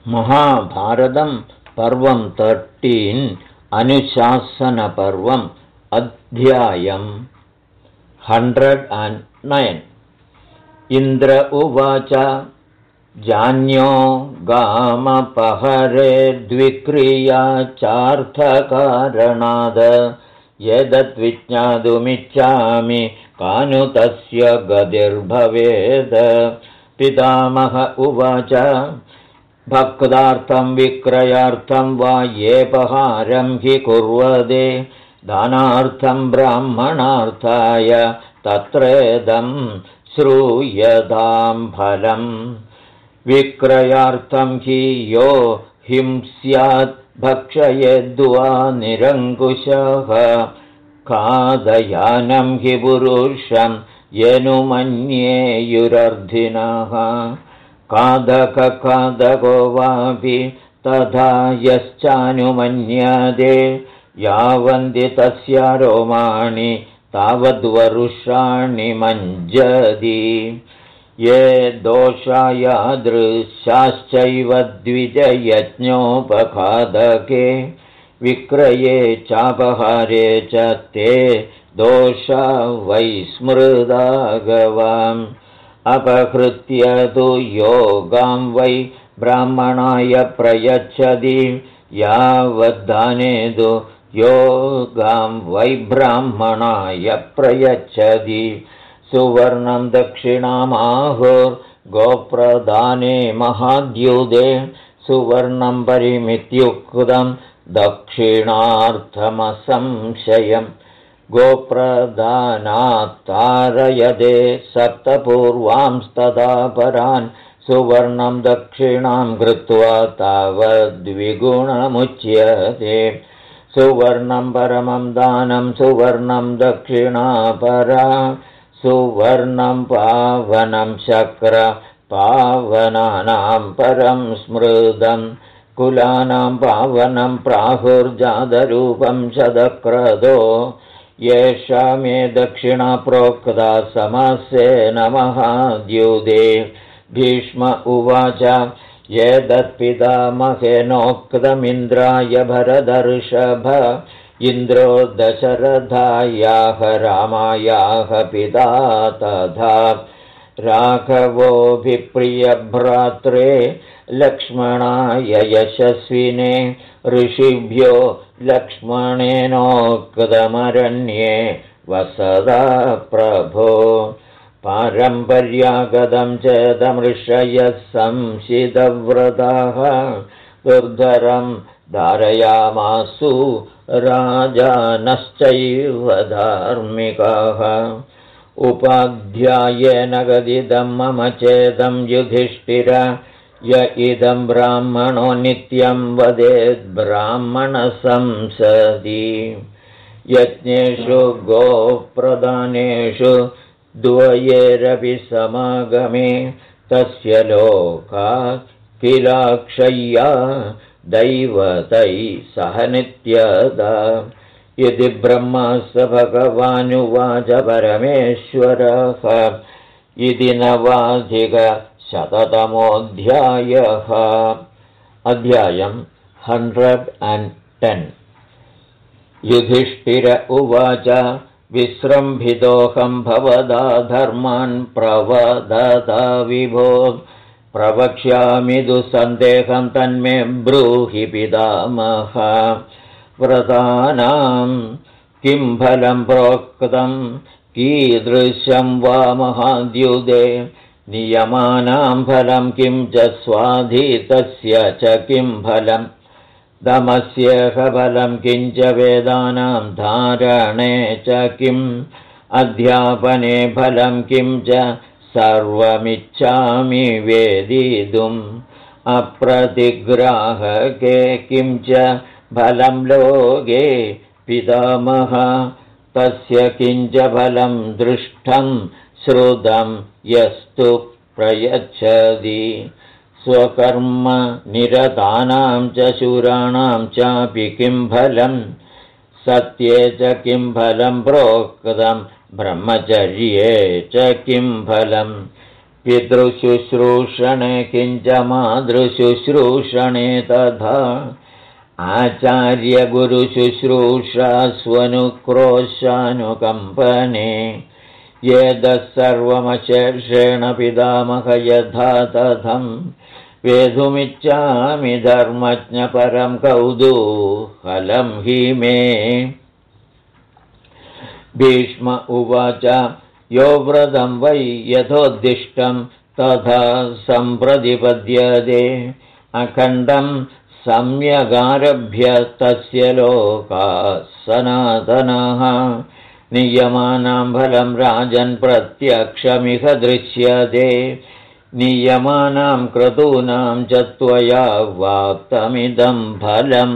महाभारतं पर्वं 13 अनुशासनपर्वम् अध्यायम् 109। इन्द्र उवाच जान्यो गामपहरे द्विक्रिया चार्थकारणाद यदद्विज्ञातुमिच्छामि कानु तस्य गतिर्भवेद। पितामह उवाच भक्तार्थं विक्रयार्थं वा येपहारं हि कुर्वदे दानार्थं ब्राह्मणार्थाय तत्रेदं श्रूयतां फलम्। विक्रयार्थं हि यो हिंस्यात् भक्षयेद्वा निरङ्कुशः खादयानं हि पुरुषं येनुमन्येयुरर्धिनः। खादको वापि तथा यश्चानुमन्यते यावन्ति तस्य रोमाणि तावद्वरुषाणि मञ्जति। ये दोषा यादृशाश्चैव द्विजयज्ञोपखादके विक्रये चापहारे च ते दोषा वैस्मृता गवाम्। अपहृत्य तु योगां वै ब्राह्मणाय प्रयच्छति यावद्दाने तु योगां वै ब्राह्मणाय प्रयच्छति। सुवर्णं दक्षिणामाहुर्गोप्रदाने महाद्युदे सुवर्णं परिमित्युक्तं दक्षिणार्थमसंशयम्। गोप्रदानात्तारयदे सप्तपूर्वांस्तदा परान् सुवर्णं दक्षिणां कृत्वा तावद्विगुणमुच्यते। सुवर्णं परमं दानं सुवर्णं दक्षिणापरा सुवर्णं पावनं शक्र पावनानां परं स्मृतं। कुलानां पावनं प्राहुर्जातरूपं शतक्रतो येषा मे दक्षिणा प्रोक्ता समस्येन महाद्युदे। भीष्म उवाच एतत्पितामहेनोक्तमिन्द्राय भरतर्षभ इन्द्रो दशरथायाः रामायाः पिता तथा राघवोऽभिप्रियभ्रात्रे लक्ष्मणाय यशस्विने ऋषिभ्यो लक्ष्मणेनोक्तमरण्ये वसदा प्रभो। पारम्पर्यागतं चेदमृषयः संशितव्रताः दुर्धरं धारयामासु राजानश्चैव धार्मिकाः। उपाध्यायेन गदिदं मम चेदं युधिष्ठिर य इदं ब्राह्मणो नित्यं वदेद्ब्राह्मणसंसदि। यज्ञेषु गोप्रदानेषु द्वयेरपि समागमे तस्य लोकात् किलाक्षय्या दैवतैः सह नित्यदा। इति ब्रह्मस्य भगवानुवाच परमेश्वरः। इति नवाधिकशततमोऽध्यायः। अध्यायम् 110। युधिष्ठिर उवाच विस्रम्भितोऽहं भवदा धर्मान् प्रवदता विभो। प्रवक्ष्यामि दुसन्देहं तन्मे ब्रूहि पितामह। व्रतानां किं फलं प्रोक्तं कीदृशं वा महाद्युदे। नियमानां फलं किं च स्वाधीतस्य च किं फलम्। दमस्येह फलं किञ्च वेदानां धारणे च किम्। अध्यापने फलं किं च सर्वमिच्छामि वेदितुम्। अप्रतिग्राहके किं च फलं लोके पितामह। तस्य किञ्च फलं दृष्टं श्रुतं यस्तु प्रयच्छति। स्वकर्म निरतानां च शूराणां चापि किं फलं। सत्ये च किं फलं प्रोक्तं ब्रह्मचर्ये च किं फलम्। पितृशुश्रूषणे किञ्च मातृशुश्रूषणे तथा आचार्यगुरुशुश्रूषा स्वनुक्रोशानुकम्पने एतत् सर्वमशेषेण पितामह यथा तथं वेधुमिच्छामि धर्मज्ञपरं कौतूहलं हि मे। भीष्म उवाच यो व्रतं वै यथोद्दिष्टं तथा सम्प्रतिपद्यते अखण्डं सम्यगारभ्य तस्य लोकाः सनातनः नियमानां फलं राजन् प्रत्यक्षमिह दृश्यते नियमानां क्रतूनां च त्वया वाप्तमिदं फलम्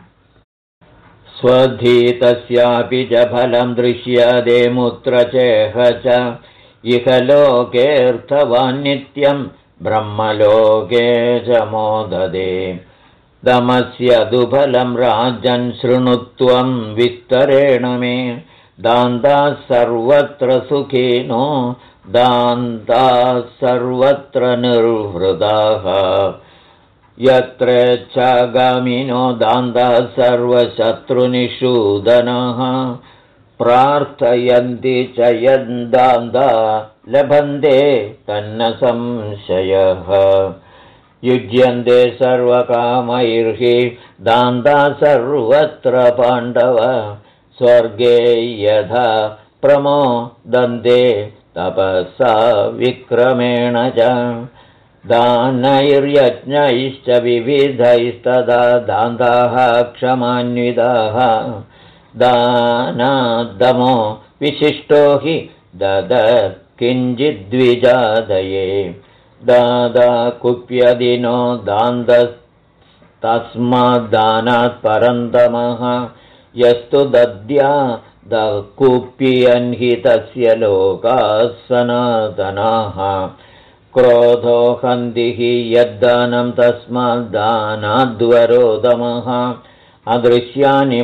स्वधीतस्यापि च फलं दृश्यते मुत्र चेह च इह लोकेऽर्थवान् नित्यं ब्रह्मलोके च मोदते दमस्य दुफलं राजन् शृणुत्वं विस्तरेण मे दान्ताः सर्वत्र सुखिनो दान्ताः सर्वत्र निर्वृताः यत्र चागामिनो दान्ताः सर्वशत्रुनिषूदनाः प्रार्थयन्ति च यद्दान्ता लभन्ते तन्न संशयः युज्यन्ते सर्वकामैर्हि दान्ता सर्वत्र पाण्डव स्वर्गे यथा प्रमोदन्ते तपसा विक्रमेण च दानैर्यज्ञैश्च विविधैस्तदा दान्ताः क्षमान्विताः दानाद्दमो विशिष्टो हि ददत् किञ्चिद्विजादये दादा कुप्यदिनो दान्तस्तस्माद्दानात् परन्तमः यस्तु दद्या दकुप्यन् हि तस्य लोकाः सनातनाः क्रोधो हन्ति हि यद्दानं तस्माद्दानाद्वरोदमः अदृश्यानि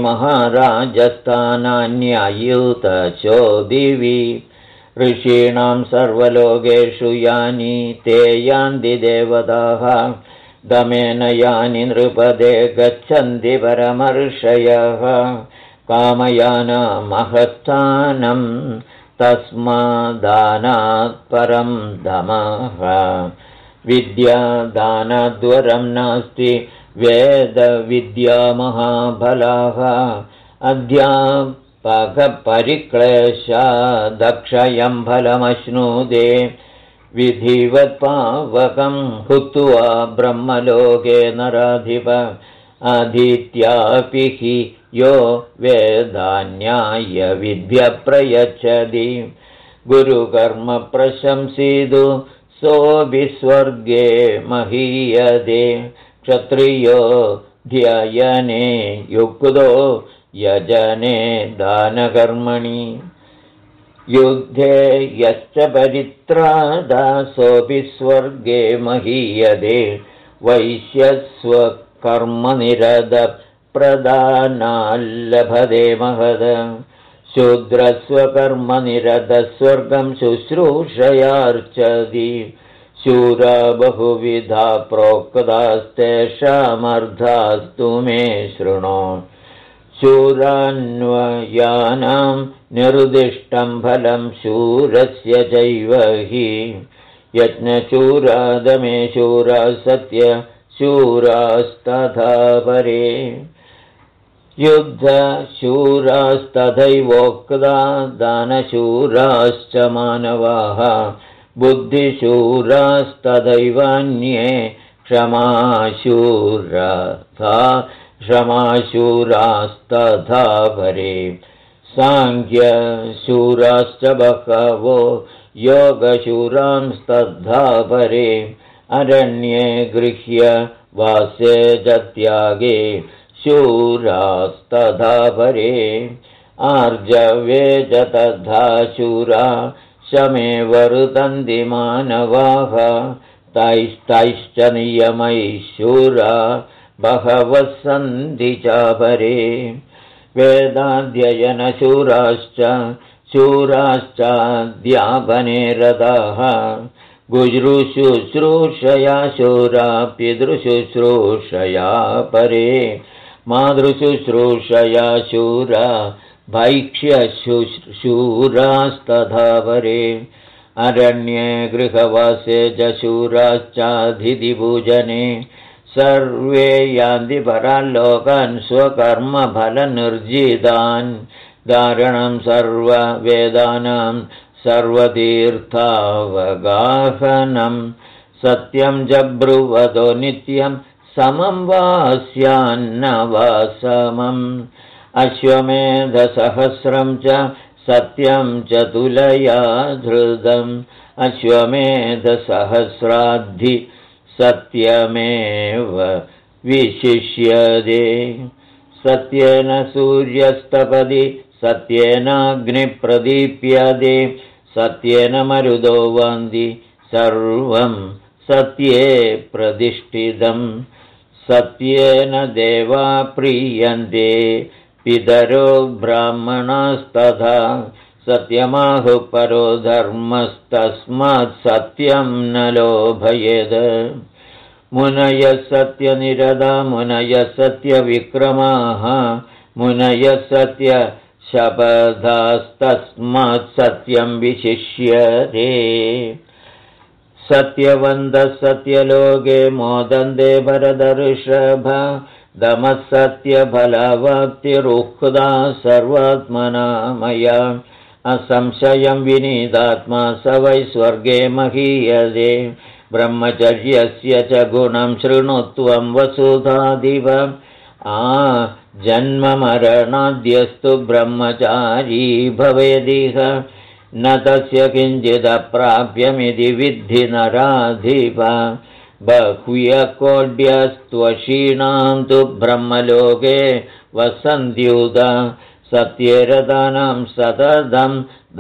महाराजस्थानान्यायुतचो दिवि ऋषीणां सर्वलोकेषु यानि ते यान्ति देवताः दमेन यानि नृपदे गच्छन्ति परमर्षयः कामयानामहस्थानं तस्मादानात् परं दमः विद्यादानाद्वरं नास्ति वेदविद्यामहाबलाः अध्यापकपरिक्लेशादक्षयं फलमश्नुते विधिवत्पावकं हुत्वा ब्रह्मलोके नराधिप अधीत्यापि हि यो वेदान्याय विद्याप्रयच्छति गुरुकर्म प्रशंसितु सोऽपि स्वर्गे महीयते क्षत्रियो ध्ययने युक्तो यजने दानकर्मणि युद्धे यश्च परित्रादा सोऽपि स्वर्गे महीयते वैश्यस्वकर्मनिरतप्रदानाल्लभते महद शूद्रस्वकर्मनिरतः स्वर्गं शुश्रूषयार्चति शूरा बहुविधा प्रोक्तास्तेषामर्थास्तु मे शृणु शूरान्वयानां निरुदिष्टं फलं शूरस्य चैव हि यज्ञशूरादमे शूरा सत्यशूरास्तथा परे युद्धशूरास्तथैवोक्ता दानशूराश्च मानवाः बुद्धिशूरास्तथैवान्ये क्षमाशूरास्तथा परे सांख्यशूराश्च बहवो योगशूरांस्तथा परे अरण्ये गृह्य वासे च त्यागे शूरास्तथा परे आर्जवे च तथा शूरा शमे वर्तन्ति मानवाः तैश्च नियमैः शूरा बहवः सन्ति चापरे वेदाध्ययनशूराश्च शूराश्चाध्यापने रताः गुज्रुशुश्रूषया शूरा पितृशुश्रूषया परे मातृशुश्रूषया शूरा भैक्ष्यशूरास्तथा परे अरण्ये गृहवासे च शूराश्चाधितिपूजने सर्वे यान्ति पराल्लोकान् स्वकर्मफलनिर्जितान् धारणं सर्ववेदानां सर्वतीर्थावगाहनं सत्यं च ब्रुवतो नित्यं समं वा स्यान्न वा समम् अश्वमेधसहस्रं च सत्यं च तुलया धृतम् अश्वमेधसहस्राद्धि सत्यमेव विशिष्यते सत्येन सूर्यस्तपदि सत्येनाग्निप्रदीप्यते सत्येन मरुदो वन्ति सर्वं सत्ये प्रतिष्ठितं सत्येन देवा प्रीयन्ते पितरो ब्राह्मणास्तथा सत्यमाहुः परो धर्मस्तस्मात् सत्यं न लोभयेत् मुनयः सत्यनिरता मुनयः सत्यविक्रमाः मुनयः सत्यशपथास्तस्मात् सत्यं विशिष्यते सत्यवन्तः सत्यलोके मोदन्ते भरतऋषभ दमः सत्यफलवाप्तिरुक्ता सर्वात्मना मया असंशयं विनीतात्मा स वै स्वर्गे महीयते ब्रह्मचर्यस्य च गुणं शृणुत्वं वसुधादिव जन्ममरणाद्यस्तु ब्रह्मचारी भवेदिह न तस्य किञ्चिदप्राप्यमिति विद्धि नराधिप बह्व्यकोड्यस्त्वशीणां तु ब्रह्मलोके वसन्त्युत सत्येरतानां सततं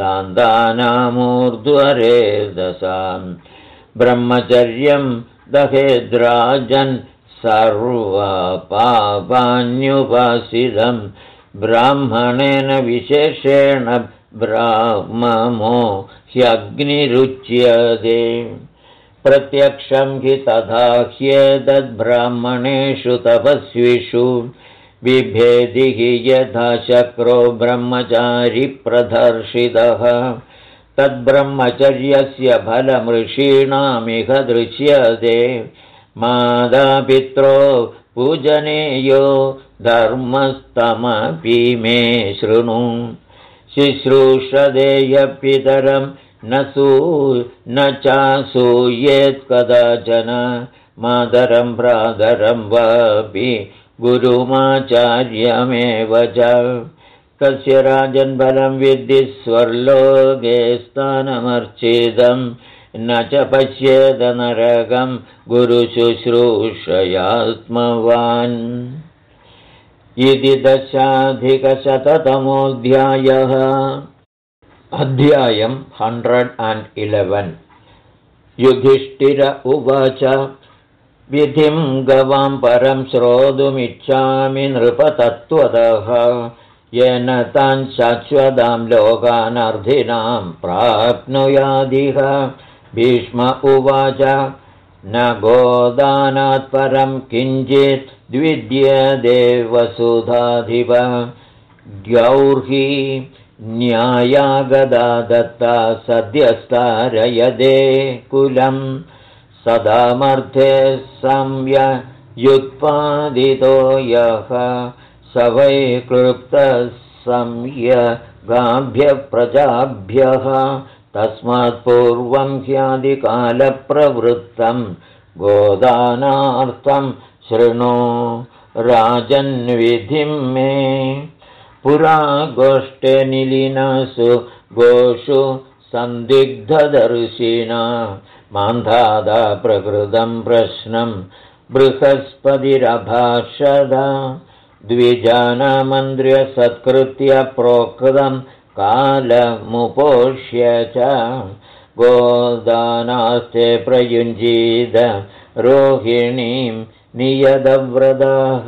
दान्तानामूर्ध्वरेदसां ब्रह्मचर्यं दहेद्राजन् सर्वपापान्युपासितं ब्राह्मणेन विशेषेण ब्राह्ममो ह्यग्निरुच्यते प्रत्यक्षं हि तथा ह्येतद्ब्राह्मणेषु तपस्विषु बिभेदि हि यथा शक्रो ब्रह्मचारी प्रदर्शितः तद्ब्रह्मचर्यस्य फलमृषीणामिह दृश्यते मातापित्रो पूजनेयो धर्मस्तमपि मे शृणु शुश्रूषदेय पितरं न चासूयेत् कदाचन मातरं भ्रातरं वापि गुरुमाचार्यमेव च कस्य राजन्फलं विद्धि स्वर्लोके स्थानमर्चितं न च पश्येद नरकं गुरुशुश्रूषयात्मवान् इति 10,100तमोऽध्यायः अध्यायं 111 युधिष्ठिर उवाच विधिं गवां परं श्रोतुमिच्छामि नृपतत्त्वतः येन तान् शाश्वतां लोकानर्थिनां प्राप्नुयादिह भीष्म उवाच न गोदानात् परं किञ्चित् द्विद्यते वसुधाधिप द्यौर्हि न्यायागदा दत्ता सद्यस्तारयदे कुलम् सदामर्थे संययुत्पादितो यः स वै क्लृप्तः संयगाभ्यः प्रजाभ्यः तस्मात् पूर्वं ह्यादिकालप्रवृत्तं गोदानार्थं शृणु राजन्विधिं मे पुरा गोष्ठे निलीनासु गोषु सन्दिग्धदर्शिना मान्धाता प्रकृतं प्रश्नं बृहस्पतिरभाषद द्विजानामन्त्र्य सत्कृत्य प्रोक्तं कालमुपोष्य च गोदानास्ते प्रयुञ्जीद रोहिणीं नियतव्रताः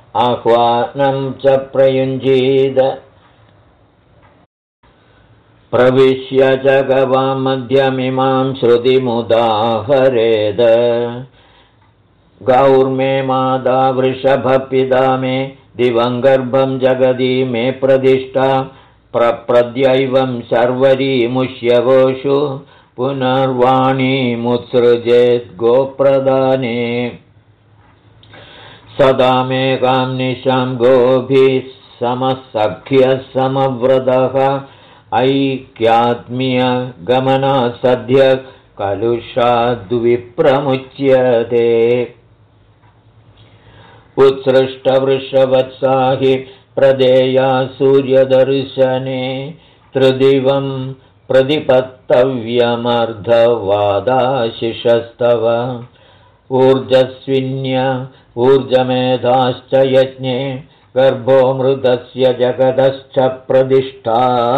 आह्वानं च प्रयुञ्जीद प्रविश्य च गवां मध्यमिमां श्रुतिमुदाहरेद गौर्मे मादा वृषभपिता मे दिवं गर्भं जगदी मे प्रतिष्ठा प्रप्रद्यैवं शर्वरीमुष्यवोषु पुनर्वाणीमुत्सृजेत् गोप्रदाने सदा मेकां निशां गोभिः समसख्यः समव्रतः ऐक्यात्म्यगमनात् सद्यः कलुषाद्विप्रमुच्यते उत्सृष्टवृषवत्साहि प्रदेया सूर्यदर्शने त्रिदिवं प्रतिपत्तव्यमर्धवादाशिषस्तव ऊर्जस्विन्य ऊर्जमेधाश्च यज्ञे गर्भो मृतस्य जगदश्च प्रतिष्ठा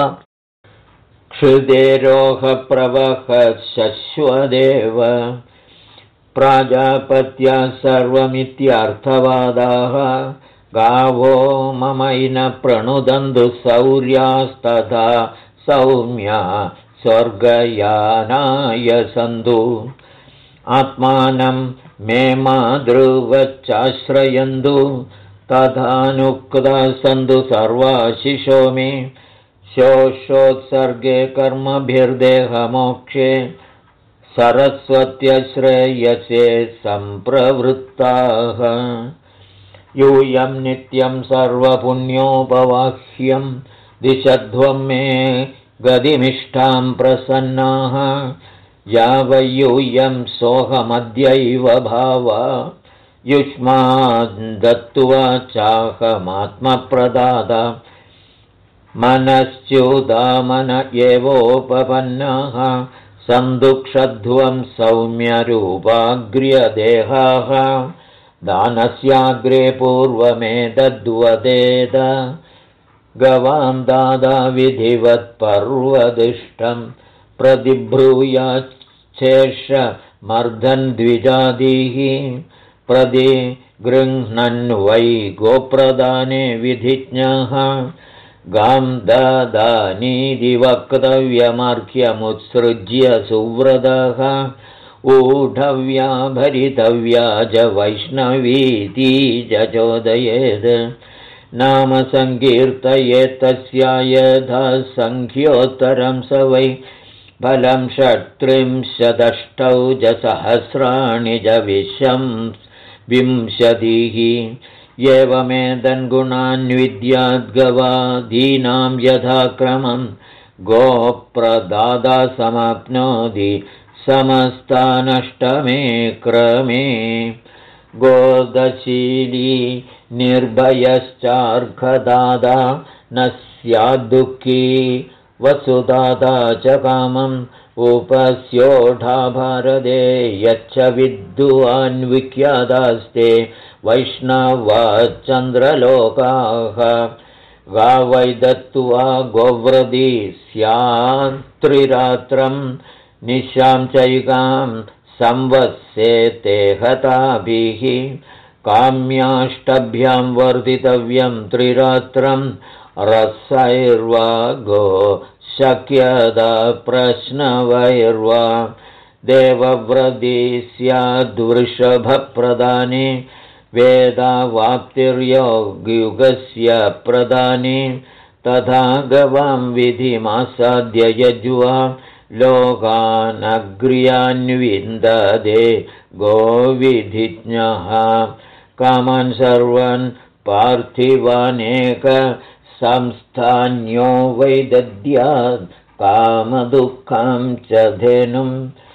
क्षुदेरोहप्रवहः शश्वदेव प्राजापत्या सर्वमित्यर्थवादाः गावो ममैन प्रणुदन्तु सौर्यास्तथा सौम्या स्वर्गयानाय सन्तु आत्मानं मे मातृवच्चाश्रयन्तु तथानुक्ता सन्तु सर्वाशिशो मे शोषोत्सर्गे कर्मभिर्देहमोक्षे सरस्वत्यश्रेयसे सम्प्रवृत्ताः यूयं नित्यं सर्वपुण्योपवाह्यं दिशध्वं मे गतिमिष्टां प्रसन्नाः यावयूयं सोऽहमद्यैव भावा युष्माद्दत्त्वा चाहमात्मप्रदाता मनश्च्युतामन एवोपपन्नाः सन्दुक्षध्वं सौम्यरूपाग्र्यदेहाः दानस्याग्रे पूर्वमेतद्वदेत गवां दादा विधिवत्पर्वदिष्टं प्रतिब्रूयाच्छेषमर्धन् द्विजादिः प्रतिगृह्णन् वै गोप्रदाने विधिज्ञः गां ददानीति वक्तव्यमर्घ्यमुत्सृज्य सुव्रतः ऊढव्या भरितव्या च वैष्णवीति चोदयेत् नाम सङ्कीर्तयेत् तस्या यथा सङ्ख्योत्तरं स वै फलं 36 च सहस्राणि च विंशतिः एवमेतन् गुणान् विद्याद्गवादीनां यथाक्रमं गोप्रदादा समाप्नोति समस्तानष्टमे क्रमे गोदशीली निर्भयश्चार्कदादा न स्याद्दुःखी वसुदादा च कामम् उपस्योढा भारते यच्च विद्वान्विख्यातास्ते वैष्णवाश्चन्द्रलोकाः गावै दत्त्वा गोव्रती स्यात्त्रिरात्रं निशां चैकां संवत्सेते हताभिः काम्याष्टभ्यां वर्धितव्यं त्रिरात्रं रसैर्वा गो शक्यदा प्रश्नवैर्वा देवव्रती स्याद्वृषभप्रदाने वेदावाप्तिर्योगयुगस्य प्रदाने तथा गवां विधिमासाद्य यज्वा लोकानग्र्यान्विन्ददे गोविधिज्ञः कामान् सर्वान् पार्थिवानेक संस्थान्यो वै दद्यात् कामदुःखं च धेनुं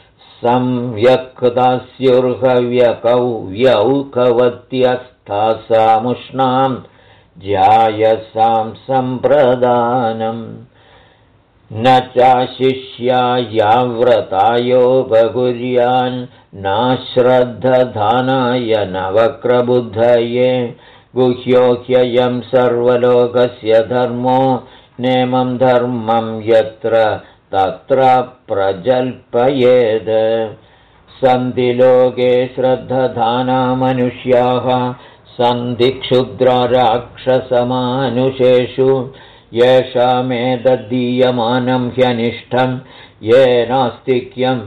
संयक्तास्युर्हव्यकव्यौकवत्यस्थासामुष्णां जायसां सम्प्रदानम् न चाशिष्या याव्रतायो बगुर्यान् नाश्रद्धधानाय नवक्रबुद्धये गुह्यो ह्ययं सर्वलोकस्य धर्मो नेमं धर्मं यत्र तत्र प्रजल्पयेत् सन्ति लोके श्रद्धधाना मनुष्याः सन्ति क्षुद्रा राक्षसमानुषेषु येषामेतद्दीयमानं ह्यनिष्ठं येनास्तिक्यं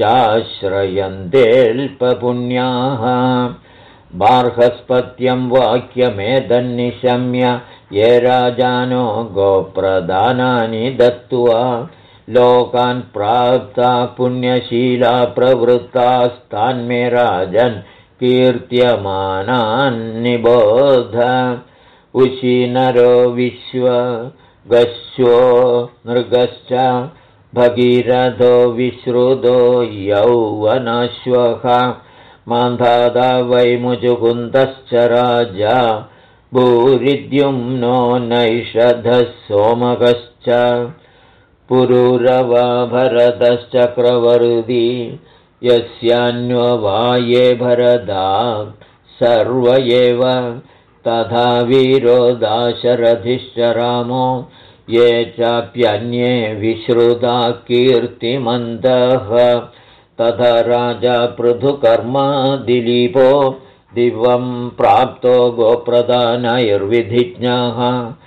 चाश्रयन्तेऽल्पपुण्याः बार्हस्पत्यं वाक्यमेतन्निशम्य ये राजानो गोप्रदानानि दत्त्वा लोकान् प्राप्ता पुण्यशीला प्रवृत्तास्तान्मे राजन् कीर्त्यमानान् निबोध उशीनरो विश्वगस्यो नृगश्च भगीरथो विश्रुतो यौवनाश्वः मान्धाता वै मुचुकुन्दश्च राजा भूरिद्युम्नो नैषधः सोमकश्च पुरुरवा भरतश्चक्रवर्ती यस्यान्ववाये भरदा सर्व एव तथा वीरो दाशरथिश्च रामो ये चाप्यन्ये विश्रुता कीर्तिमन्तः तथा राजा पृथुकर्मा दिलीपो दिवं प्राप्तो गोप्रदानैर्विधिज्ञः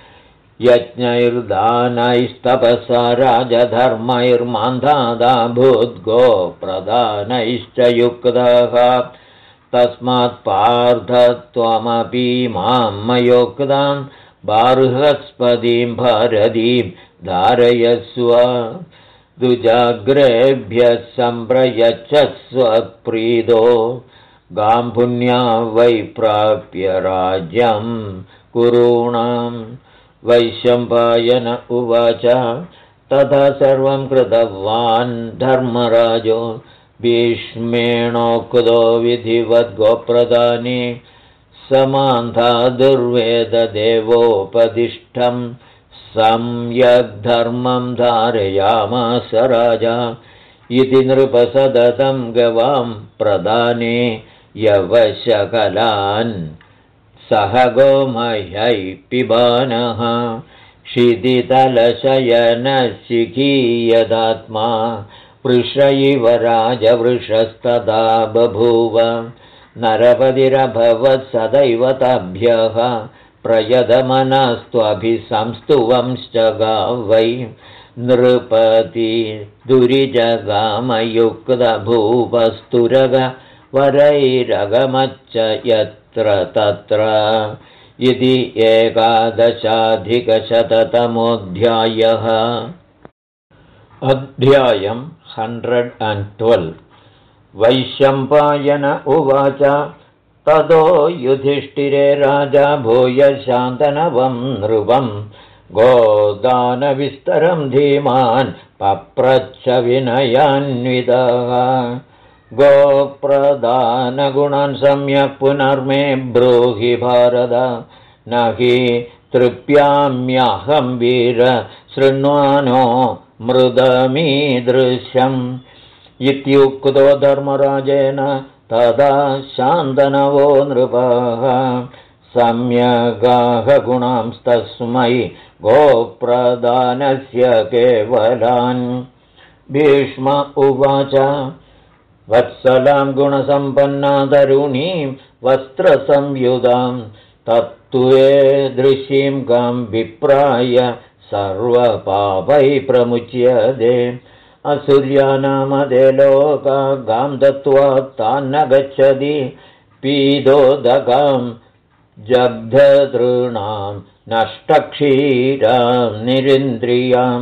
यज्ञैर्दानैस्तपसा राजधर्मैर्मान्धाता भूद्गोप्रदानैश्च युक्तः तस्मात् पार्थ त्वमपि मां मयोक्तां बार्हस्पतिं भारतीं धारयस्व दुजाग्रेभ्यः सम्प्रयच्छस्व प्रीतो गां पुण्या वै प्राप्य राज्यं कुरूणां वैशम्पायन उवाच तथा सर्वं कृतवान् धर्मराजो भीष्मेणोक्तो विधिवद्गोप्रदाने समान्धा दुर्वेददेवोपदिष्टं सम्यग्धर्मं धारयामास राजा इति नृपसदतं गवां प्रदाने यवशकलान् सह गोमह्यै पिबानः क्षितितलशयनशिखीयदात्मा वृष इव राजवृषस्तदा बभूव नरपतिरभवत् सदैव ताभ्यः प्रयदमनस्त्वभिसंस्तुवंश्च गावै नृपति दुरिजगामयुक्तभूपस्तुरग वरैरगमच्च यत्र तत्र इति 11अधिकशततमोऽध्यायः। अध्यायं 112। वैशम्पायन उवाच ततो युधिष्ठिरे राजा भूय शान्तनवं नृपं गोदानविस्तरं धीमान् पप्रच्छ विनयान्वितः गोप्रदानगुणान् सम्यक् पुनर्मे ब्रूहि भारत न हि तृप्याम्यहं वीर शृण्वानो मृदमीदृशम् इत्युक्तो धर्मराजेन तदा शान्तनवो नृपः सम्यगाह गुणांस्तस्मै गोप्रदानस्य केवलान्। भीष्म उवाच वत्सलां गुणसम्पन्ना तरुणीं वस्त्रसंयुधां तत्त्वे दृशीं गां विप्राय सर्वपापै प्रमुच्यते असुर्यानामदे लोका गां दत्त्वा तान्न गच्छति पीदोदगां जग्धतॄणां नष्टक्षीरां निरिन्द्रियां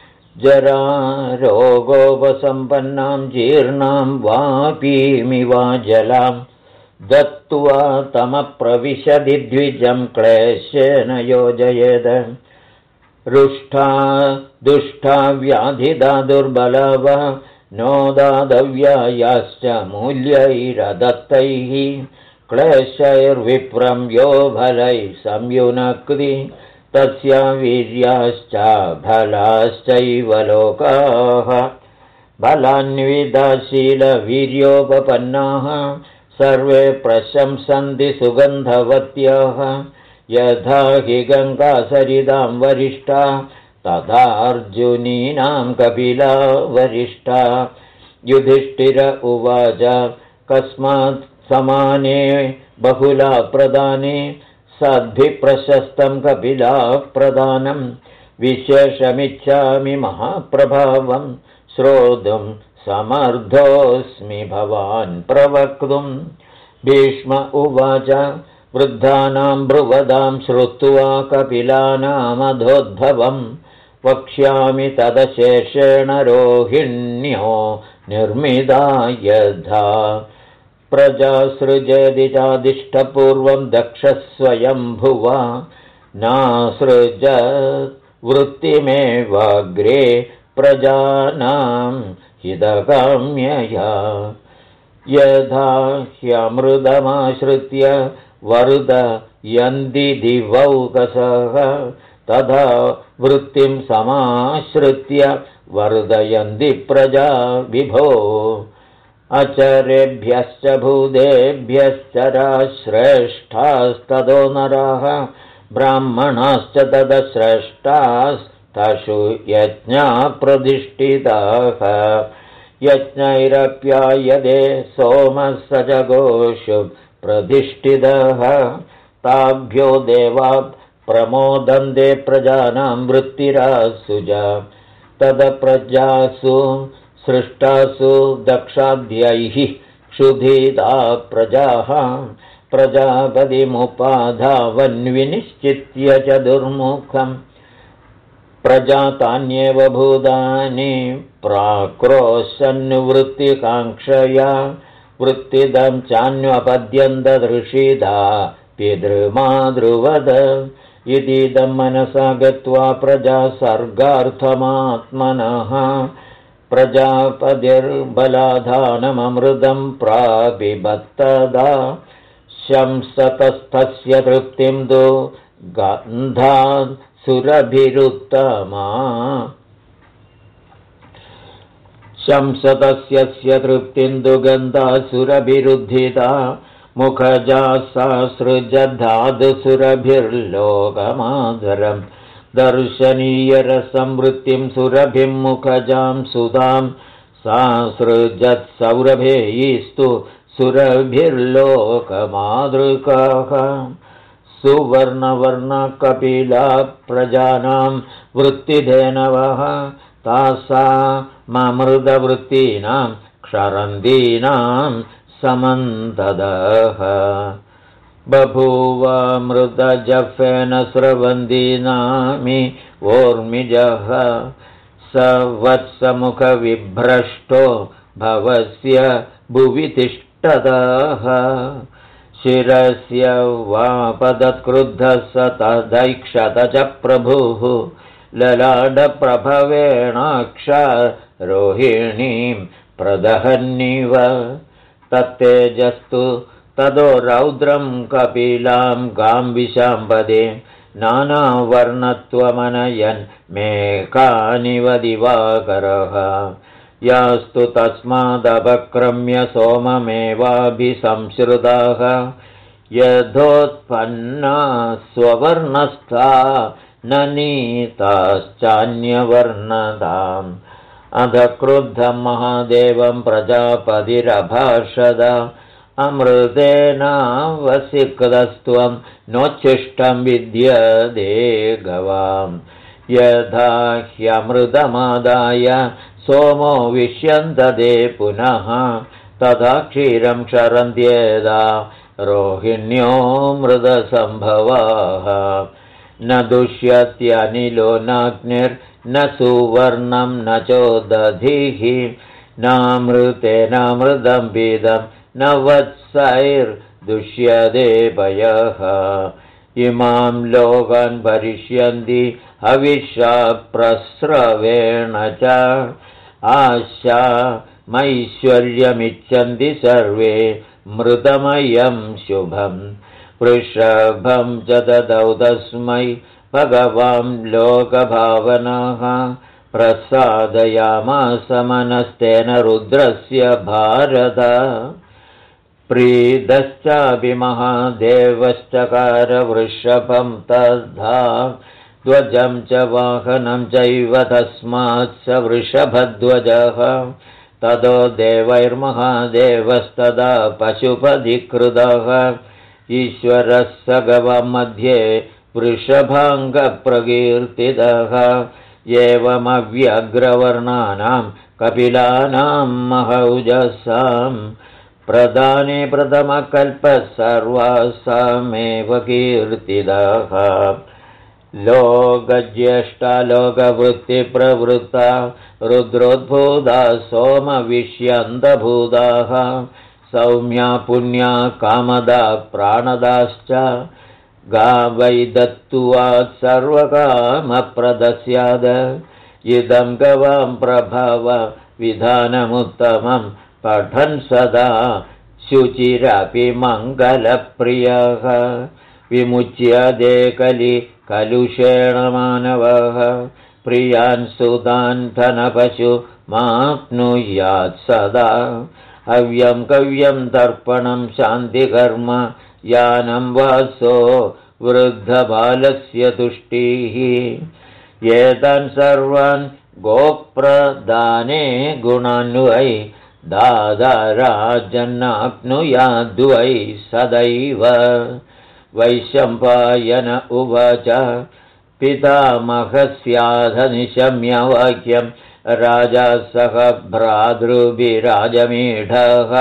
जरारोगोपसम्पन्नां जीर्णां वापीमिवा जलां दत्त्वा तमप्रविशदि द्विजं क्लेशेन योजयेद रुष्ठा दुष्टा व्याधिदा दुर्बलव नो दातव्यायाश्च मूल्यैरदत्तैः क्लेशैर्विप्रं यो फलैः संयुनक्ति तस्य वीर्याश्च फलाश्चैव लोकाः बलान्विदाशीलवीर्योपपन्नाः सर्वे प्रशंसन्ति सुगन्धवत्याः यथा हि गङ्गा सरितां वरिष्ठा तथा अर्जुनीनां कपिला वरिष्ठा। युधिष्ठिर उवाच कस्मात् समाने बहुला प्रदाने सद्भिः प्रशस्तं कपिला प्रदानं विशेषमिच्छामि महाप्रभावं श्रोतुं समर्थोऽस्मि भवान् प्रवक्तुं। भीष्म उवाच वृद्धानां ब्रुवदां श्रुत्वा कपिलानामधोद्भवम् वक्ष्यामि तदशेषेण रोहिण्यो निर्मिदा यथा प्रजासृजेदि चादिष्टपूर्वं दक्षस्वयंभुवा नासृजत् वृत्तिमेवाग्रे प्रजानां हितकाम्यया यथा ह्यमृतमाश्रित्य वर्धयन्ति दिवौकसः तथा वृत्तिं समाश्रित्य वर्धयन्ति प्रजा विभो अचरेभ्यश्च भूतेभ्यश्चराश्रेष्ठास्ततो नराः ब्राह्मणाश्च तदश्रेष्ठास्तशु यज्ञा प्रतिष्ठिताः यज्ञैरप्यायदे सोमः सजगोषु प्रतिष्ठितः ताभ्यो देवा प्रमोदन्ते प्रजानां वृत्तिरासुजा तदप्रजासु सृष्टासु दक्षाद्यैः क्षुधिता प्रजाः प्रजापतिमुपाधावन्विनिश्चित्य च दुर्मुखम् प्रजातान्येव भूतानि प्राक्रोशन्वृत्तिकाङ्क्षया वृत्तिदं चान्वपद्यन्तदृषिदा पितृमातृवद इतीदं मनसा गत्वा प्रजा सर्गार्थमात्मनः प्रजापतिर्बलाधानममृतं प्रापिबत्तदा शंसतस्तस्य तृप्तिं तु गन्धान् सुरभिरुत्तमा शंसतस्य तृप्तिं तु गन्धासुरभिरुद्धिता मुखजा सासृजधातुसुरभिर्लोकमादरं दर्शनीयरसंवृत्तिं सुरभिं मुखजां सुधां सासृजत्सौरभेयीस्तु सुरभिर्लोकमादृकाः सुवर्णवर्णकपिला प्रजानां वृत्तिधेनवः तासाममृतवृत्तीनां क्षरन्तीनां समन्तदः बभूवामृतजफेन स्रवन्तीनामि वोर्मिजः स वत्समुखविभ्रष्टो भवस्य भुवि तिष्ठतः शिरस्य वापदत्क्रुद्धः स तदैक्षत च प्रभुः ललाटप्रभवेणाक्षरोहिणीं प्रदहन्निव तत्तेजस्तु तदो रौद्रं कपिलां गां विशाम्बदे नानावर्णत्वमनयन् मेकानिव दिवाकरः यास्तु तस्मादपक्रम्य सोममेवाभिसंश्रुताः यथोत्पन्ना स्ववर्णस्था न नीताश्चान्यवर्णताम् अध क्रुद्धं महादेवं प्रजापतिरभाषद अमृतेनावसिक्तस्त्वं नोच्छिष्टं विद्यते गवाम् यथा ह्यमृतमादाय सोमो विश्यन्तदे पुनः तथा क्षीरं क्षरन्त्येदा रोहिण्यो मृदसम्भवाः न दुष्यत्यनिलो नाग्निर्न सुवर्णं न चोदधिः नामृतेनामृतं पीदं न वत्सैर्दुष्यते पयः इमां लोकान् भरिष्यन्ति हविषा प्रस्रवेण च आशामैश्वर्यमिच्छन्ति सर्वे मृतमयं शुभं वृषभं च ददौ तस्मै भगवान् लोकभावनः प्रसादयामास मनस्तेन रुद्रस्य भारत प्रीदश्चापि महादेवश्चकार वृषभं तद्धा ध्वजं च वाहनं चैव तस्मात् स वृषभध्वजः ततो देवैर्महादेवस्तदा पशुपधिकृतः ईश्वरः स गवां मध्ये वृषभाङ्गप्रकीर्तितः एवमव्यग्रवर्णानां कपिलानां महौजसां प्रदाने प्रथमकल्पः सर्वासामेव कीर्तितः लोकज्येष्ठा लोकवृत्तिप्रवृत्ता रुद्रोद्भूता सोमविष्यन्तभूताः सौम्या पुण्या कामदा प्राणदाश्च गावै दत्त्वात् सर्वकामप्रदस्याद इदं गवां प्रभव विधानमुत्तमं पठन् सदा शुचिरपि मङ्गलप्रियः विमुच्यते कलुषेण मानवः प्रियान् सुतान् धनपशु माप्नुयात् सदा हव्यं कव्यं तर्पणं शान्तिकर्म यानं वासो वृद्धबालस्य तुष्टिः एतान् सर्वान् गोप्रदाने गुणान्वै दादाराजन्नाप्नुयाद्वै सदैव वैशम्पायन उवाच पितामहस्याधनिशम्यवाक्यं राजा सह भ्रातृभिराजमीढः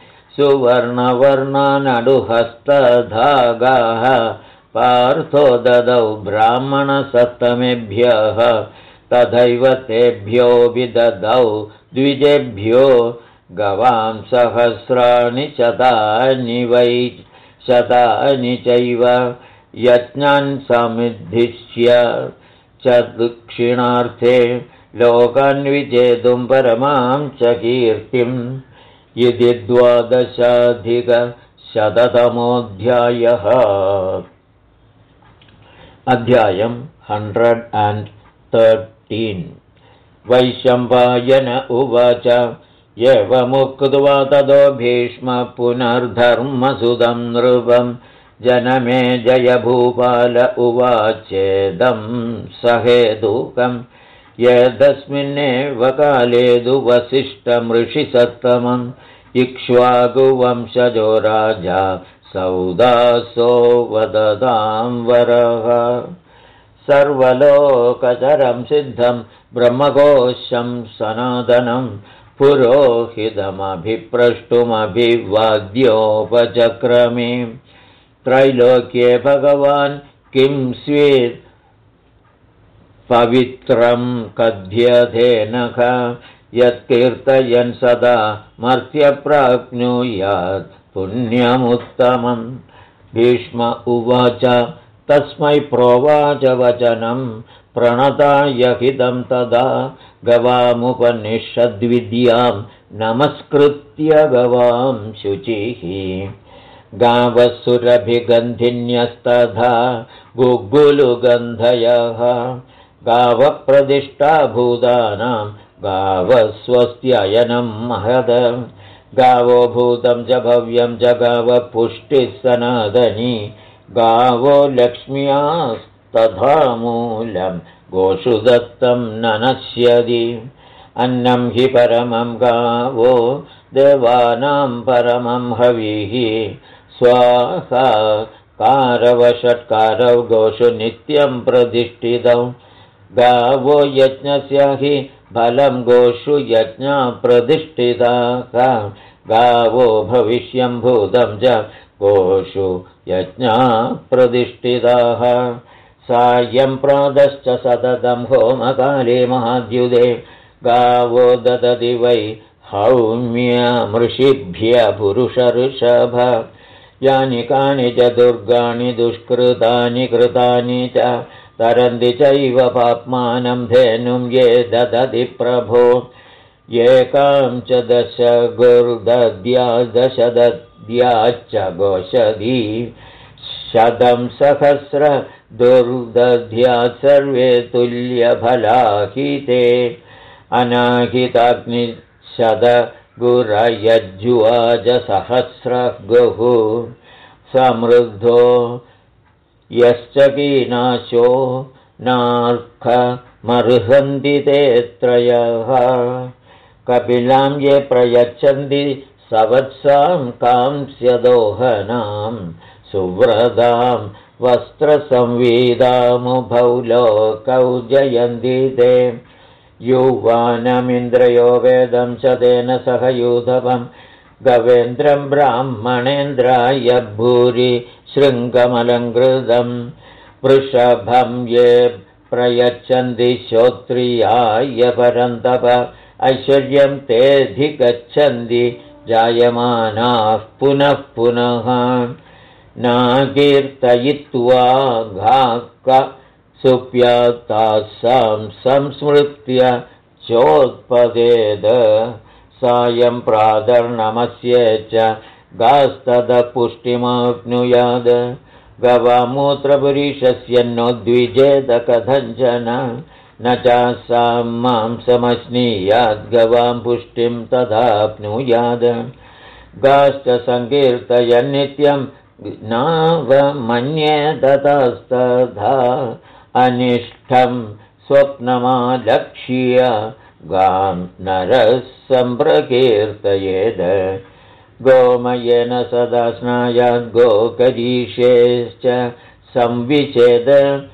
सुवर्णवर्णानडुहस्तधागाः पार्थो ददौ ब्राह्मणसत्तमेभ्यः तथैव तेभ्यो विददौ द्विजेभ्यो गवां सहस्राणि शतानि चैव यज्ञान् समुद्दिश्य च दक्षिणार्थे लोकान् विजेतुं परमां च कीर्तिम् इति 12अधिकशततमोऽध्यायः। अध्यायं 113। वैशम्पायन उवाच एवमुक्त्वा ततो भीष्म पुनर्धर्मसुदं नृपं जनमे जयभूपाल उवाचेदं सहेतुकम् यदस्मिन्नेव काले तु वसिष्ठमृषिसत्तमम् इक्ष्वाकुवंशजो राजा सौदासो वदतां वरः सर्वलोकचरं सिद्धं ब्रह्मकोशं सनातनं पुरोहितमभिप्रष्टुमभिवाद्योपचक्रमे त्रैलोक्ये भगवान् किं स्वेत् पवित्रं कथ्यतेनः यत्कीर्तयन् सदा मर्त्यप्राप्नुयात् पुण्यमुत्तमम्। भीष्म उवाच तस्मै प्रोवाच वचनं प्रणताय हितं तदा गवामुपनिषद्विद्यां नमस्कृत्य गवां शुचिः गावसुरभिगन्धिन्यस्तथा गुग्गुलुगन्धयः गावप्रदिष्टा भूतानां गावस्वस्त्ययनं महद गावो भूतं च भव्यं च गावपुष्टिः सनातनी गावो लक्ष्म्यास्तथा मूलं गोषु दत्तं न नश्यति अन्नं हि परमं गावो देवानां परमं हविः स्वाहा कारवषट्कारौ गोषु नित्यं प्रतिष्ठितौ गावो यज्ञस्य हि फलं गोषु यज्ञा प्रतिष्ठिताः गावो भविष्यं भूतं च गोषु यज्ञा प्रतिष्ठिताः सायं प्रातश्च सततं होमकाले महाद्युदे गावो ददति वै हौम्यमृषिभ्य पुरुषऋषभ यानि कानि च दुर्गाणि दुष्कृतानि कृतानि च तरन्ति चैव पाप्मानं धेनुं ये ददति प्रभो एकां च दश दशदद्याश्च गोषधी शतं सहस्र दुर्दध्यात् सर्वे तुल्यफलाहिते अनाहिताग्निशत गुरयज्जुवाज सहस्रगुः समृद्धो यश्च कीनाशो नार्कमर्हन्ति ते त्रयः कपिलां ये प्रयच्छन्ति सवत्सां कांस्यदोहनां सुव्रतां वस्त्रसंवीदामुभौ लोकौ जयन्ति ते युवानमिन्द्रयो वेदं च तेन सह यूधवम् गवेन्द्रं ब्राह्मणेन्द्राय भूरि शृङ्गमलङ्कृतम् वृषभं ये प्रयच्छन्ति श्रोत्रियाय परन्तप ऐश्वर्यं तेऽधिगच्छन्ति जायमानाः पुनः पुनः नाकीर्तयित्वा घाक सुप्यातासां संस्मृत्य चोत्पदेद सायं प्रातर्नमस्य च गास्तदपुष्टिमाप्नुयाद गवामूत्रपुरीशस्य नोद्विजेत कथञ्चन न चासां मांसमश्नीयाद् गवां पुष्टिं तदाप्नुयाद गाश्च सङ्कीर्तयन्नित्यं नावमन्येततस्तथा अनिष्टं स्वप्नमालक्ष्य गां नरः सम्प्रकीर्तयेद गोमयेन सदा स्नायाद् गोकरीशेश्च संविचेद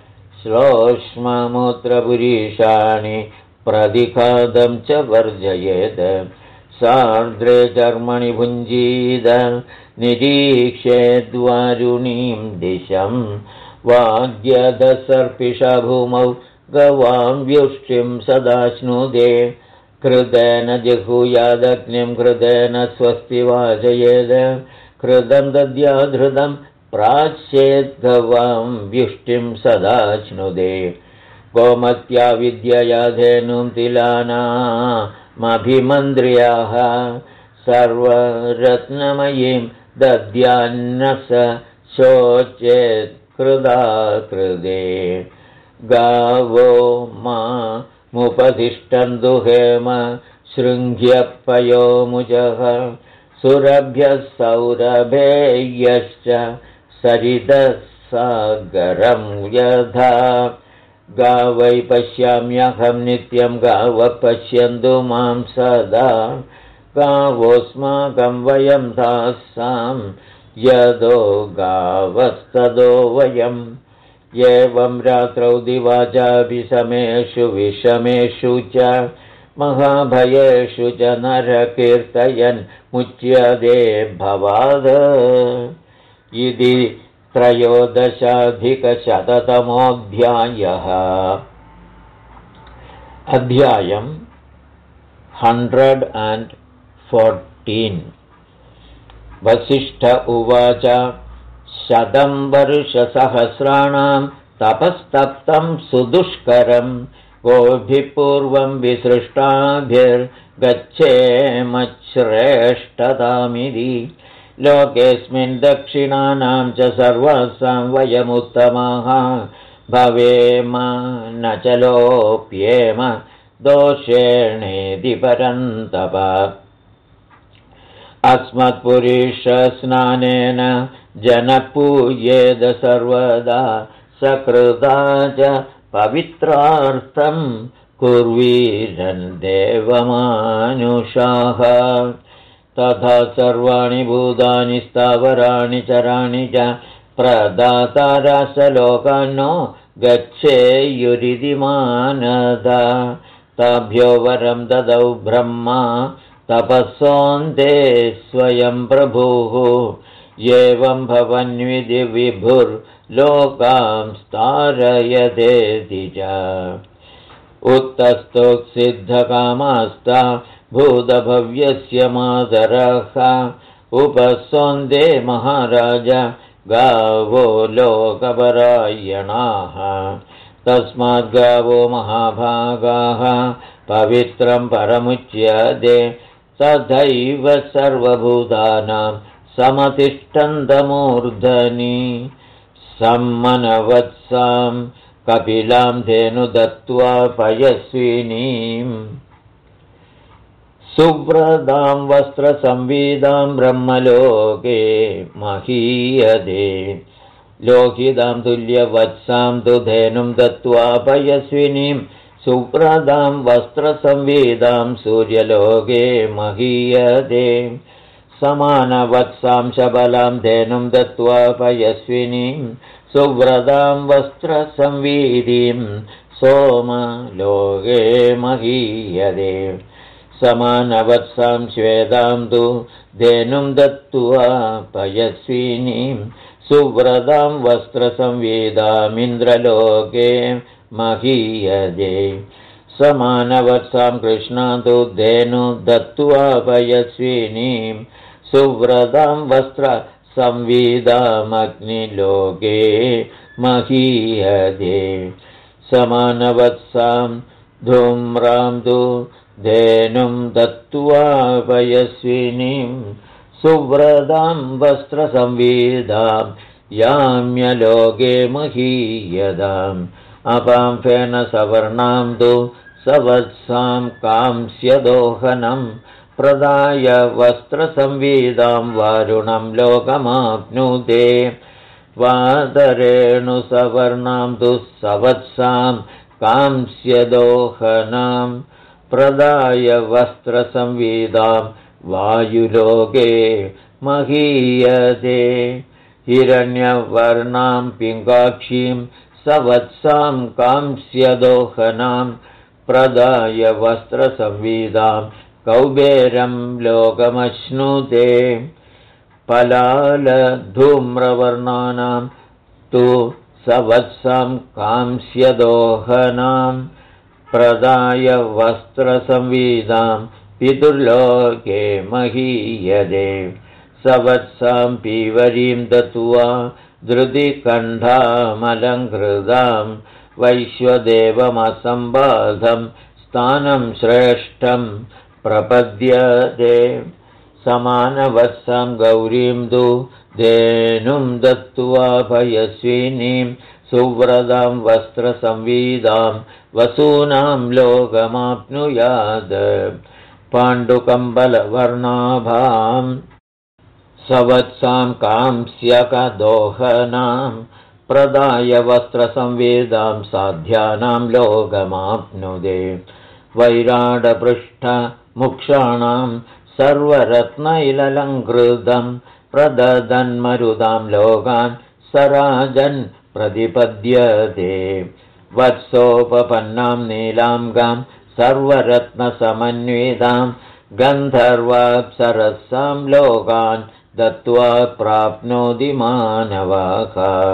श्लोष्ममूत्रपुरीषाणि प्रतिखादं च वर्जयेद सार्द्रे चर्मणि भुञ्जीद निरीक्षेद्वारुणीं दिशं वाद्यदसर्पिषा भूमौ गवां व्युष्टिं सदा स्नुदे कृतेन जिह्ूयादग्निं कृतेन स्वस्ति वाचयेद कृतं दद्याधृतं प्राच्येद्गवां व्युष्टिं सदा स्नुदे गोमत्या विद्यया धेनुं तिलानामभिमन्त्र्याः सर्वरत्नमयीं दद्यान्न स शोचेत् कृदा कृदे गावो मामुपतिष्ठन्तु हेम शृङ्ग्यपयोमुजः सुरभ्यः सौरभेयश्च सरितः सागरं यथा गावै पश्याम्यहं नित्यं गावः पश्यन्तु मां सदा गावोऽस्माकं वयं तासां यदो गावस्तदो वयम् एवं रात्रौ दिवाचाभिसमेषु विषमेषु च महाभयेषु च नरकीर्तयन् मुच्यते भवाद इति 13अधिकशततमोऽध्यायः अध्यायम् 114 वसिष्ठ उवाच 100 वर्षसहस्राणां तपस्तप्तं सुदुष्करं गोभिः पूर्वं विसृष्टाभिर्गच्छेमश्रेष्ठतामिति लोकेऽस्मिन् दक्षिणानां च सर्वासां वयमुत्तमाः भवेम न च लोप्येम दोषेणेति परन्तप अस्मत्पुरुषस्नानेन जनपूयेद सर्वदा सकृदा च पवित्रार्थं कुर्वीरन् देवमानुषाः तथा सर्वाणि भूतानि स्थावराणि चराणि च प्रदातारसलोकान्नो गच्छेयुरिति मानदा ताभ्यो वरं ददौ ब्रह्मा तपस्सोऽन्ते स्वयं प्रभुः एवं भवन्विधि विभुर्लोकां स्तारयतेति च उत्तस्तोत्सिद्धकामास्ता भूतभव्यस्य मातरः उपसोन्दे महाराज गावो लोकपरायणाः तस्माद् गावो महाभागाः पवित्रं परमुच्यते तथैव सर्वभूतानां समतिष्ठन्तमूर्धनि सम्मनवत्सां कपिलां धेनु दत्त्वा पयस्विनीं सुव्रतां वस्त्रसंविदां ब्रह्मलोके महीयते लोहितां तुल्यवत्सां तु धेनुं दत्त्वा पयस्विनीं सुव्रतां वस्त्रसंविदां सूर्यलोके महीयते समानवत्सां शबलां धेनुं दत्त्वा पयस्विनीं सुव्रतां वस्त्रसंवीतिं सोमलोके महीयते समानवत्सां श्वेतां तु धेनुं दत्त्वा पयस्विनीं सुव्रतां वस्त्रसंवीतामिन्द्रलोके महीयते समानवत्सां कृष्णां तु धेनु दत्त्वा पयस्विनीं सुव्रतां वस्त्रसंवीतामग्निलोके महीयते समानवत्सां धूम्रां तु धेनुं दत्त्वा पयस्विनीं सुव्रतां वस्त्रसंवीतां याम्यलोके महीयताम् अपां फेन सवर्णां तु सवत्सां कांस्यदोहनं प्रदाय वस्त्रसंवीतां वारुणं लोकमाप्नुते वादरेणुसवर्णां तु सवत्सां कांस्यदोहनं प्रदाय वस्त्रसंवीतां वायुलोके महीयते हिरण्यवर्णां पिङ्गाक्षीं सवत्सां कांस्यदोहनां प्रदाय वस्त्रसंवीतां कौबेरं लोकमश्नुते पलालधूम्रवर्णानां तु सवत्सां कांस्यदोहनां प्रदाय वस्त्रसंवीतां पितुर्लोके महीयते सवत्सां पीवरीं दत्त्वा धृतिकण्ठामलङ्कृतां वैश्वदेवमसम्बाधं स्थानं श्रेष्ठं प्रपद्यते समानवत्सां गौरीं तु धेनुं दत्त्वा पयस्विनीं सुव्रतां वस्त्रसंवीतां वसूनां लोकमाप्नुयात् पाण्डुकम्बलवर्णाभां सवत्सां कांस्यकदोहनां प्रदाय वस्त्रसंवेदां साध्यानां लोकमाप्नुते वैराडपृष्ठमुक्षाणां सर्वरत्नैललङ्कृतं प्रददन्मरुदां लोकान् सराजन् प्रतिपद्यते वत्सोपपन्नां नीलाम्गां सर्वरत्नसमन्वितां गन्धर्वाप्सरसां लोकान् दत्त्वा प्राप्नोति मानवः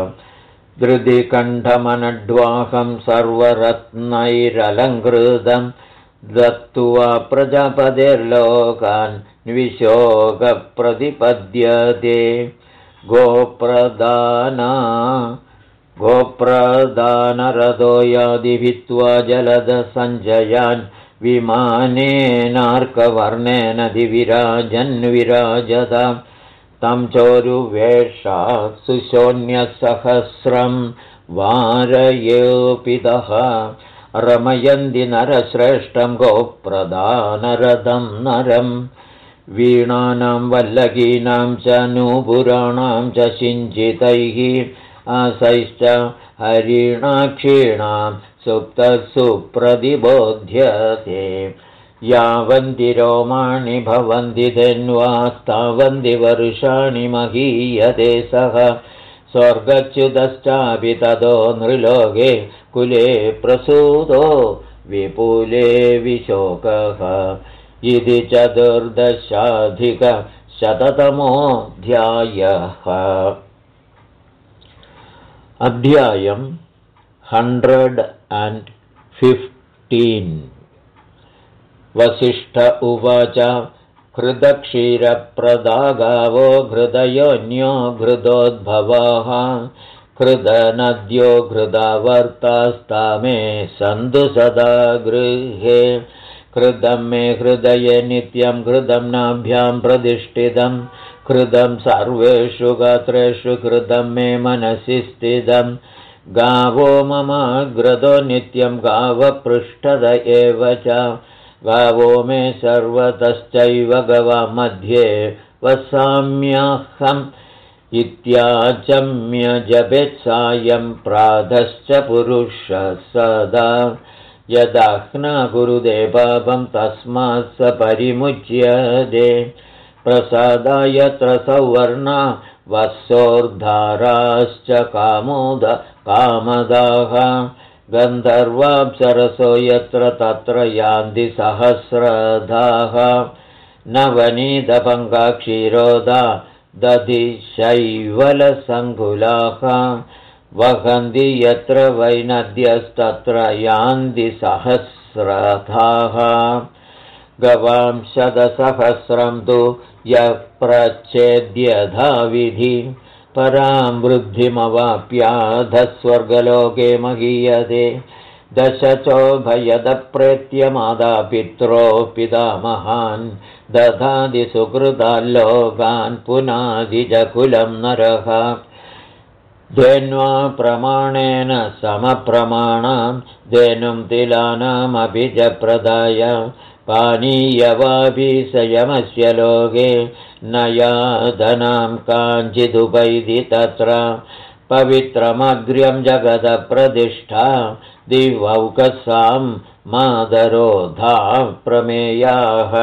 धृतिकण्ठमनड्वाहं सर्वरत्नैरलङ्कृतं दत्त्वा प्रजापतिर्लोकान् निविशोकप्रतिपद्यते गोप्रदानरतो यादिभित्वा जलदसञ्जयान् विमानेनार्कवर्णेन दिविराजन्विराजता तं चोरुवेषा सुशोन्यसहस्रं वारयोपितः रमयन्ति नरश्रेष्ठं गोप्रदानरथं नरं वीणानां वल्लकीनां च नूपुराणां च सिञ्चितैः आसैश्च हरिणाक्षीणां सुप्तसु प्रतिबोध्यते यावन्ति रोमाणि भवन्ति धन्वास्तावन्ति वर्षाणि महीयते सः स्वर्गच्युतश्चापि ततो नृलोके कुले प्रसूतो विपुले विशोकः इति 14,100तमोऽध्यायः अध्यायं 115 वसिष्ठ उवाच घृतक्षीरप्रदा गावो घृतयोन्यो घृतोद्भवाः घृतनद्यो घृतावर्तास्तामे सन्तु सदा गृहे घृतं मे हृदये नित्यं घृतं नाभ्यां प्रतिष्ठितं घृतं सर्वेषु गात्रेषु घृतं मे मनसि स्थितं गावो मम घृतो नित्यं गावपृष्ठद एव च गावो मे सर्वतश्चैव गवा मध्ये वसाम्यहम् इत्याचम्य जपेत्सायं प्रातश्च पुरुषः सदा यदाह्ना कुरुदे पापं तस्मात् स परिमुच्यते प्रसादाय यत्र सौवर्णा वत्सोर्धाराश्च कामदाः गन्धर्वाप्सरसो यत्र तत्र यान्ति सहस्रधाः नवनीतपङ्काक्षीरोदा दधिशैवलसङ्कुलाः वहन्ति यत्र वैनद्यस्तत्र यान्ति सहस्रधाः गवां शतसहस्रं तु यः प्रच्छेद्यधा विधि परां वृद्धिमवाप्याधः स्वर्गलोके महीयते दशचोभयदप्रेत्यमादापित्रो पितामहान् दधाति सुकृताल्लोकान् पुनादिजकुलं नरः धेन्वा प्रमाणेन समप्रमाणां धेनुं तिलानामपि च प्रदाय पानीयवाभिसयमस्य लोके न यादनां काञ्चिदुपैति तत्र पवित्रमग्र्यं जगदप्रतिष्ठा दिवौकसां मादरोधा प्रमेयाः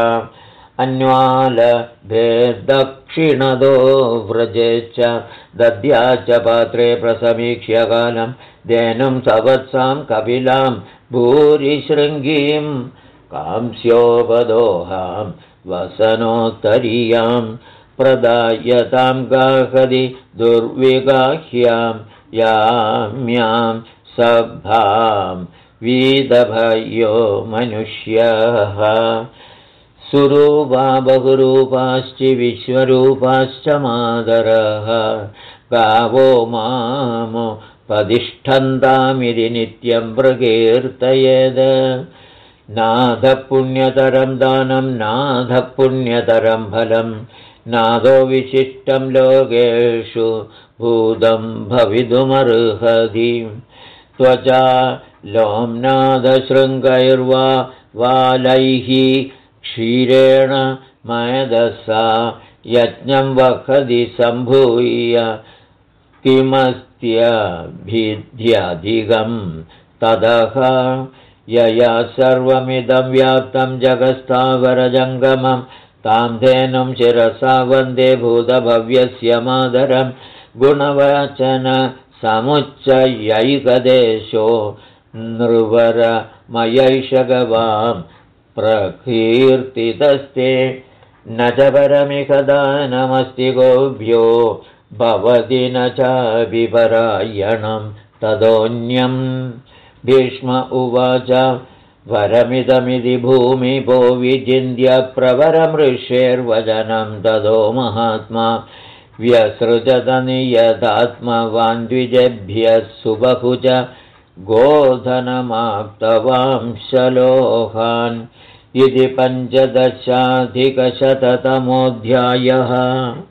अन्वालभेदक्षिणदो व्रजे च दद्या च पात्रे प्रसमीक्ष्य कालं धेनुं सवत्सां कपिलां भूरिशृङ्गीं कांस्योपदोहां वसनोत्तरीयां प्रदायतां गाहदि दुर्विगाह्यां याम्यां सभां वीदभयो मनुष्यः सुरूपा बहुरूपाश्च विश्वरूपाश्च मादरः गावो मामुपतिष्ठन्तामिति नित्यं प्रकीर्तयेत् नाथः पुण्यतरं दानं नाथः पुण्यतरं फलं नादो विशिष्टं लोकेषु भूतं भवितुमर्हति त्वचा लोम्नादशृङ्गैर्वा वालैः क्षीरेण मयदसा यज्ञं वखदि सम्भूय किमस्त्यभिध्यधिकं ततः यया सर्वमिदं व्याप्तं जगत्स्थावरजङ्गमं तां धेनुं शिरसा वन्दे भूतभव्यस्य मादरं गुणवचन समुच्चयैकदेशो नृवरमयैषगवां प्रकीर्तितस्ते न च परमिकदानमस्ति गोभ्यो भवति न चाभिपरायणं तदोऽन्यं भीष्म उवाच वरमिदमिति भूमिपो विचिन्त्य प्रवरमृषेर्वचनं तदो महात्मा व्यसृजतनियतात्मवान् द्विजेभ्यः सुबहुज गोधनमाप्तवांशलोहान् इति 15शततमोऽध्यायः।